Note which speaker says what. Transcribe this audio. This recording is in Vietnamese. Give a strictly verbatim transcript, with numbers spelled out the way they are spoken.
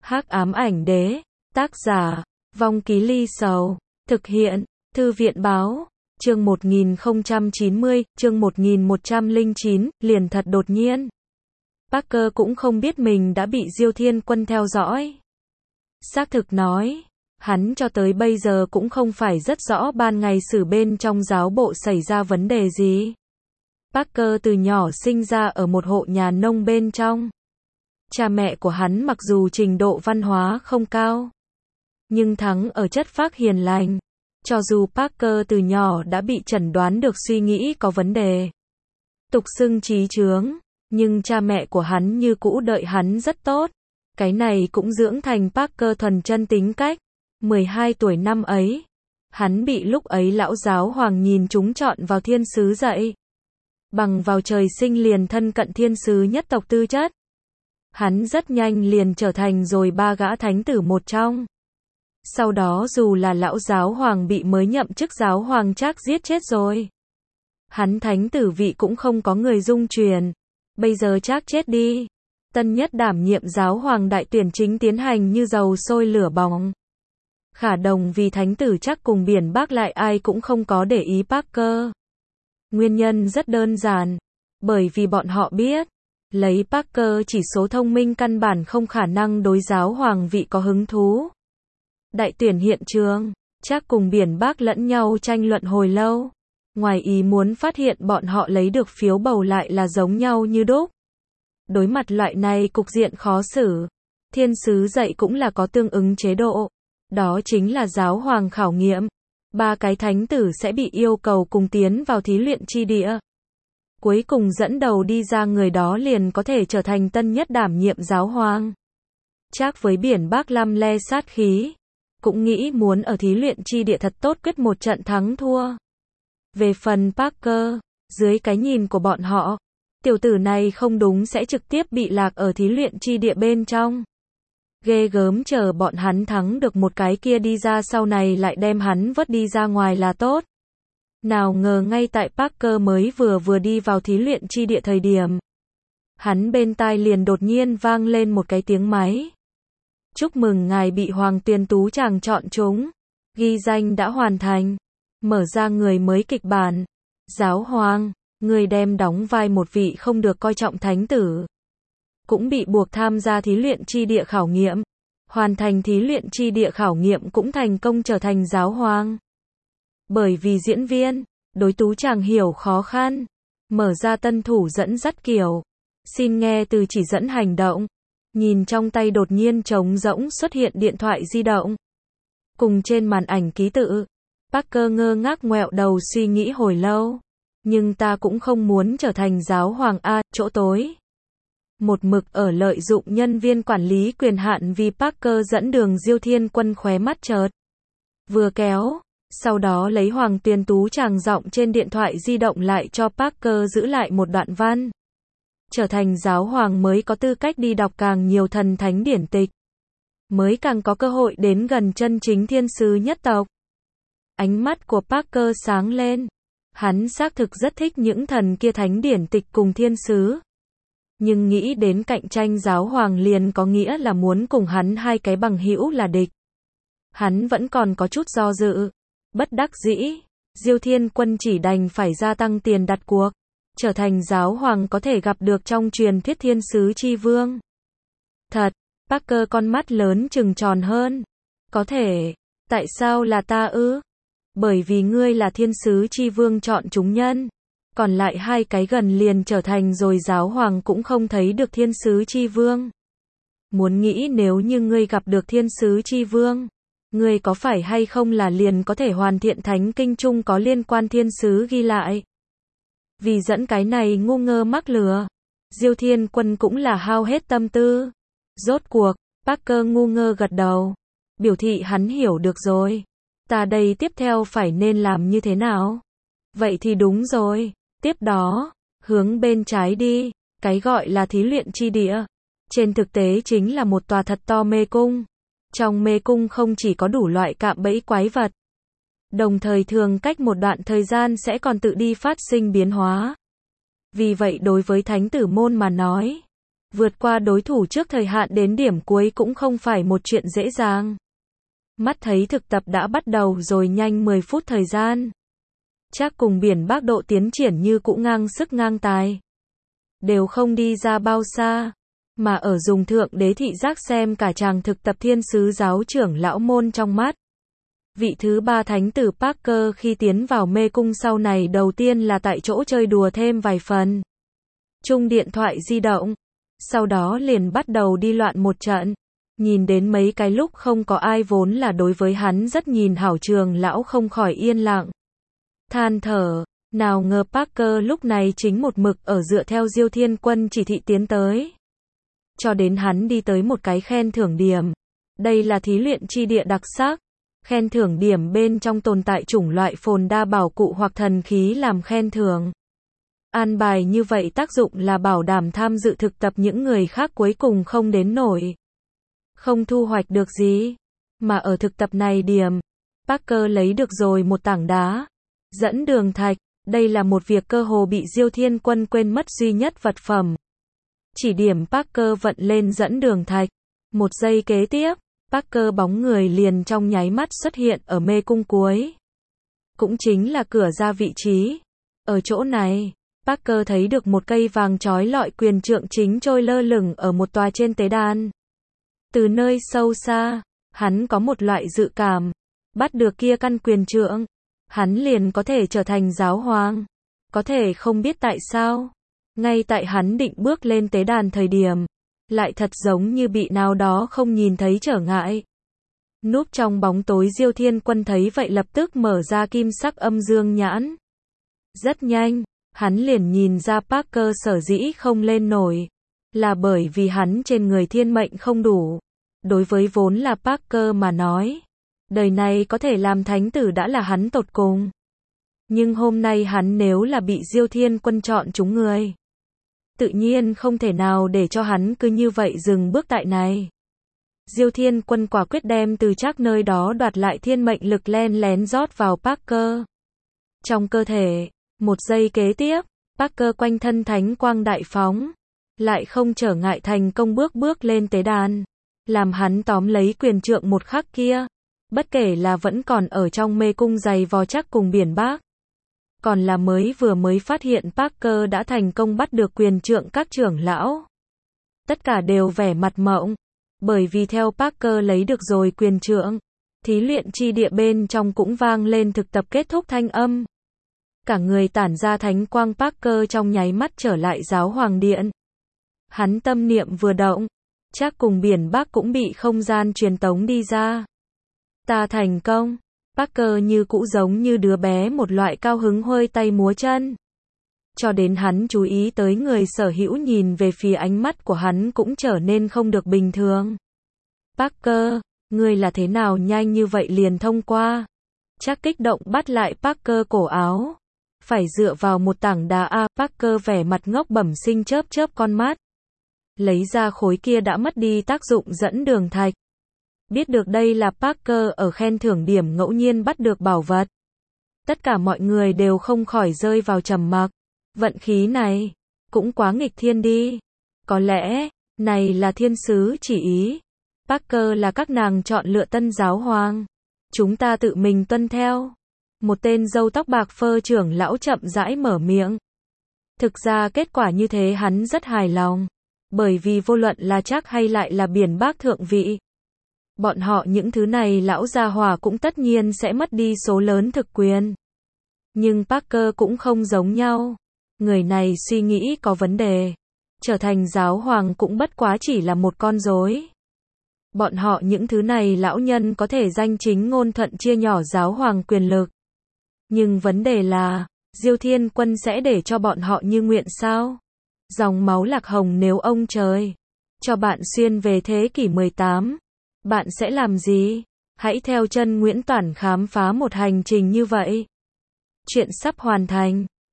Speaker 1: Hắc ám ảnh đế, tác giả, Vong Ký Ly Sầu, thực hiện, Thư viện báo, chương một nghìn không trăm chín mươi, chương một nghìn một trăm lẻ chín, liền thật đột nhiên. Parker cũng không biết mình đã bị Diêu Thiên Quân theo dõi. Xác thực nói, hắn cho tới bây giờ cũng không phải rất rõ ban ngày sử bên trong giáo bộ xảy ra vấn đề gì. Parker từ nhỏ sinh ra ở một hộ nhà nông bên trong. Cha mẹ của hắn mặc dù trình độ văn hóa không cao, nhưng thắng ở chất phác hiền lành. Cho dù Parker từ nhỏ đã bị chẩn đoán được suy nghĩ có vấn đề, tục xưng trí chướng, nhưng cha mẹ của hắn như cũ đợi hắn rất tốt. Cái này cũng dưỡng thành Parker thuần chân tính cách. mười hai tuổi năm ấy, hắn bị lúc ấy lão giáo hoàng nhìn trúng chọn vào thiên sứ dạy. Bằng vào trời sinh liền thân cận thiên sứ nhất tộc tư chất. Hắn rất nhanh liền trở thành rồi ba gã thánh tử một trong. Sau đó dù là lão giáo hoàng bị mới nhậm chức giáo hoàng Trác giết chết rồi, hắn thánh tử vị cũng không có người dung truyền. Bây giờ Trác chết đi, Tân Nhất đảm nhiệm giáo hoàng đại tuyển chính tiến hành như dầu sôi lửa bỏng. Khả đồng vì thánh tử Trác cùng Biển Bắc lại ai cũng không có để ý Parker. Nguyên nhân rất đơn giản, bởi vì bọn họ biết, lấy Parker chỉ số thông minh căn bản không khả năng đối giáo hoàng vị có hứng thú. Đại tuyển hiện trường, Trác cùng Biển Bắc lẫn nhau tranh luận hồi lâu. Ngoài ý muốn phát hiện bọn họ lấy được phiếu bầu lại là giống nhau như đúc. Đối mặt loại này cục diện khó xử, thiên sứ dạy cũng là có tương ứng chế độ. Đó chính là giáo hoàng khảo nghiệm. Ba cái thánh tử sẽ bị yêu cầu cùng tiến vào thí luyện chi địa. Cuối cùng dẫn đầu đi ra người đó liền có thể trở thành tân nhất đảm nhiệm giáo hoàng. Trác với Biển Bắc lăm le sát khí, cũng nghĩ muốn ở thí luyện chi địa thật tốt quyết một trận thắng thua. Về phần Parker, dưới cái nhìn của bọn họ, tiểu tử này không đúng sẽ trực tiếp bị lạc ở thí luyện chi địa bên trong. Ghê gớm, chờ bọn hắn thắng được một cái kia đi ra sau này lại đem hắn vớt đi ra ngoài là tốt. Nào ngờ ngay tại Parker mới vừa vừa đi vào thí luyện chi địa thời điểm, hắn bên tai liền đột nhiên vang lên một cái tiếng máy. Chúc mừng ngài bị Hoàng Tuyền Tú Tràng chọn trúng. Ghi danh đã hoàn thành. Mở ra người mới kịch bản. Giáo hoàng, người đem đóng vai một vị không được coi trọng thánh tử, cũng bị buộc tham gia thí luyện chi địa khảo nghiệm. Hoàn thành thí luyện chi địa khảo nghiệm cũng thành công trở thành giáo hoàng. Bởi vì diễn viên, đối Tú Tràng hiểu khó khăn. Mở ra tân thủ dẫn dắt kiểu. Xin nghe từ chỉ dẫn hành động. Nhìn trong tay đột nhiên trống rỗng xuất hiện điện thoại di động. Cùng trên màn ảnh ký tự. Parker ngơ ngác ngoẹo đầu suy nghĩ hồi lâu. Nhưng ta cũng không muốn trở thành giáo hoàng A, chỗ tối. Một mực ở lợi dụng nhân viên quản lý quyền hạn vì Parker dẫn đường Diêu Thiên Quân khóe mắt chợt vừa kéo. Sau đó lấy Hoàng Tuyền Tú Tràng giọng trên điện thoại di động lại cho Parker giữ lại một đoạn văn. Trở thành giáo hoàng mới có tư cách đi đọc càng nhiều thần thánh điển tịch, mới càng có cơ hội đến gần chân chính thiên sứ nhất tộc. Ánh mắt của Parker sáng lên. Hắn xác thực rất thích những thần kia thánh điển tịch cùng thiên sứ. Nhưng nghĩ đến cạnh tranh giáo hoàng liền có nghĩa là muốn cùng hắn hai cái bằng hữu là địch. Hắn vẫn còn có chút do dự. Bất đắc dĩ, Diêu Thiên Quân chỉ đành phải gia tăng tiền đặt cuộc. Trở thành giáo hoàng có thể gặp được trong truyền thuyết thiên sứ chi vương. Thật, Parker con mắt lớn trừng tròn hơn. Có thể, tại sao là ta ư? Bởi vì ngươi là thiên sứ chi vương chọn chúng nhân. Còn lại hai cái gần liền trở thành rồi giáo hoàng cũng không thấy được thiên sứ chi vương. Muốn nghĩ nếu như ngươi gặp được thiên sứ chi vương, ngươi có phải hay không là liền có thể hoàn thiện thánh kinh chung có liên quan thiên sứ ghi lại. Vì dẫn cái này ngu ngơ mắc lừa, Diêu Thiên Quân cũng là hao hết tâm tư. Rốt cuộc, Parker ngu ngơ gật đầu, biểu thị hắn hiểu được rồi. Ta đây tiếp theo phải nên làm như thế nào? Vậy thì đúng rồi, tiếp đó, hướng bên trái đi, cái gọi là thí luyện chi địa. Trên thực tế chính là một tòa thật to mê cung. Trong mê cung không chỉ có đủ loại cạm bẫy quái vật, đồng thời thường cách một đoạn thời gian sẽ còn tự đi phát sinh biến hóa. Vì vậy đối với thánh tử môn mà nói, Vượt qua đối thủ trước thời hạn đến điểm cuối cũng không phải một chuyện dễ dàng. Mắt thấy thực tập đã bắt đầu rồi, nhanh mười phút thời gian. Trác cùng Biển Bắc độ tiến triển như cũ ngang sức ngang tài. Đều không đi ra bao xa, mà ở dùng thượng đế thị giác xem cả chàng thực tập thiên sứ giáo trưởng lão môn trong mắt. Vị thứ ba thánh tử Parker khi tiến vào mê cung sau này đầu tiên là tại chỗ chơi đùa thêm vài phần. Chung điện thoại di động. Sau đó liền bắt đầu đi loạn một trận. Nhìn đến mấy cái lúc không có ai vốn là đối với hắn rất nhìn hảo, trường lão không khỏi yên lặng. Than thở, nào ngờ Parker lúc này chính một mực ở dựa theo Diêu Thiên Quân chỉ thị tiến tới. Cho đến hắn đi tới một cái khen thưởng điểm. Đây là thí luyện chi địa đặc sắc. Khen thưởng điểm bên trong tồn tại chủng loại phồn đa bảo cụ hoặc thần khí làm khen thưởng. An bài như vậy tác dụng là bảo đảm tham dự thực tập những người khác cuối cùng không đến nổi. Không thu hoạch được gì. Mà ở thực tập này điểm, Parker lấy được rồi một tảng đá. Dẫn đường thạch, đây là một việc cơ hồ bị Diêu Thiên Quân quên mất duy nhất vật phẩm. Chỉ điểm Parker vận lên dẫn đường thạch. Một giây kế tiếp, Parker bóng người liền trong nháy mắt xuất hiện ở mê cung cuối. Cũng chính là cửa ra vị trí. Ở chỗ này, Parker thấy được một cây vàng chói lọi quyền trượng chính trôi lơ lửng ở một tòa trên tế đàn. Từ nơi sâu xa, hắn có một loại dự cảm. Bắt được kia căn quyền trượng, hắn liền có thể trở thành giáo hoàng. Có thể không biết tại sao. Ngay tại hắn định bước lên tế đàn thời điểm, lại thật giống như bị nào đó không nhìn thấy trở ngại. Núp trong bóng tối Diêu Thiên Quân thấy vậy lập tức mở ra kim sắc âm dương nhãn. Rất nhanh, hắn liền nhìn ra Parker sở dĩ không lên nổi. Là bởi vì hắn trên người thiên mệnh không đủ. Đối với vốn là Parker mà nói, đời này có thể làm thánh tử đã là hắn tột cùng. Nhưng hôm nay hắn nếu là bị Diêu Thiên Quân chọn trúng người, tự nhiên không thể nào để cho hắn cứ như vậy dừng bước tại này. Diêu Thiên Quân quả quyết đem từ Trác nơi đó đoạt lại thiên mệnh lực, len lén rót vào Parker. Trong cơ thể, một giây kế tiếp, Parker quanh thân thánh quang đại phóng, lại không trở ngại thành công bước bước lên tế đàn. Làm hắn tóm lấy quyền trượng một khắc kia, bất kể là vẫn còn ở trong mê cung giày vò Trác cùng Biển Bắc, còn là mới vừa mới phát hiện Parker đã thành công bắt được quyền trượng các trưởng lão. Tất cả đều vẻ mặt mộng, bởi vì theo Parker lấy được rồi quyền trượng, thí luyện chi địa bên trong cũng vang lên thực tập kết thúc thanh âm. Cả người tản ra thánh quang, Parker trong nháy mắt trở lại giáo hoàng điện. Hắn tâm niệm vừa động, Trác cùng Biển Bắc cũng bị không gian truyền tống đi ra. Ta thành công. Parker như cũ giống như đứa bé một loại cao hứng huây tay múa chân. Cho đến hắn chú ý tới người sở hữu nhìn về phía ánh mắt của hắn cũng trở nên không được bình thường. Parker, ngươi là thế nào nhanh như vậy liền thông qua? Trác kích động bắt lại Parker cổ áo. Phải dựa vào một tảng đá a. Parker vẻ mặt ngốc bẩm sinh chớp chớp con mắt. Lấy ra khối kia đã mất đi tác dụng dẫn đường thạch. Biết được đây là Parker ở khen thưởng điểm ngẫu nhiên bắt được bảo vật. Tất cả mọi người đều không khỏi rơi vào trầm mặc. Vận khí này, cũng quá nghịch thiên đi. Có lẽ, này là thiên sứ chỉ ý. Parker là các nàng chọn lựa tân giáo hoàng. Chúng ta tự mình tuân theo. Một tên râu tóc bạc phơ trưởng lão chậm rãi mở miệng. Thực ra kết quả như thế hắn rất hài lòng. Bởi vì vô luận là Trác hay lại là Biển Bắc thượng vị, bọn họ những thứ này lão gia hỏa cũng tất nhiên sẽ mất đi số lớn thực quyền. Nhưng Parker cũng không giống nhau. Người này suy nghĩ có vấn đề. Trở thành giáo hoàng cũng bất quá chỉ là một con rối. Bọn họ những thứ này lão nhân có thể danh chính ngôn thuận chia nhỏ giáo hoàng quyền lực. Nhưng vấn đề là, Diêu Thiên Quân sẽ để cho bọn họ như nguyện sao? Dòng máu Lạc Hồng nếu ông trời cho bạn xuyên về thế kỷ mười tám, bạn sẽ làm gì? Hãy theo chân Nguyễn Toản khám phá một hành trình như vậy. Chuyện sắp hoàn thành.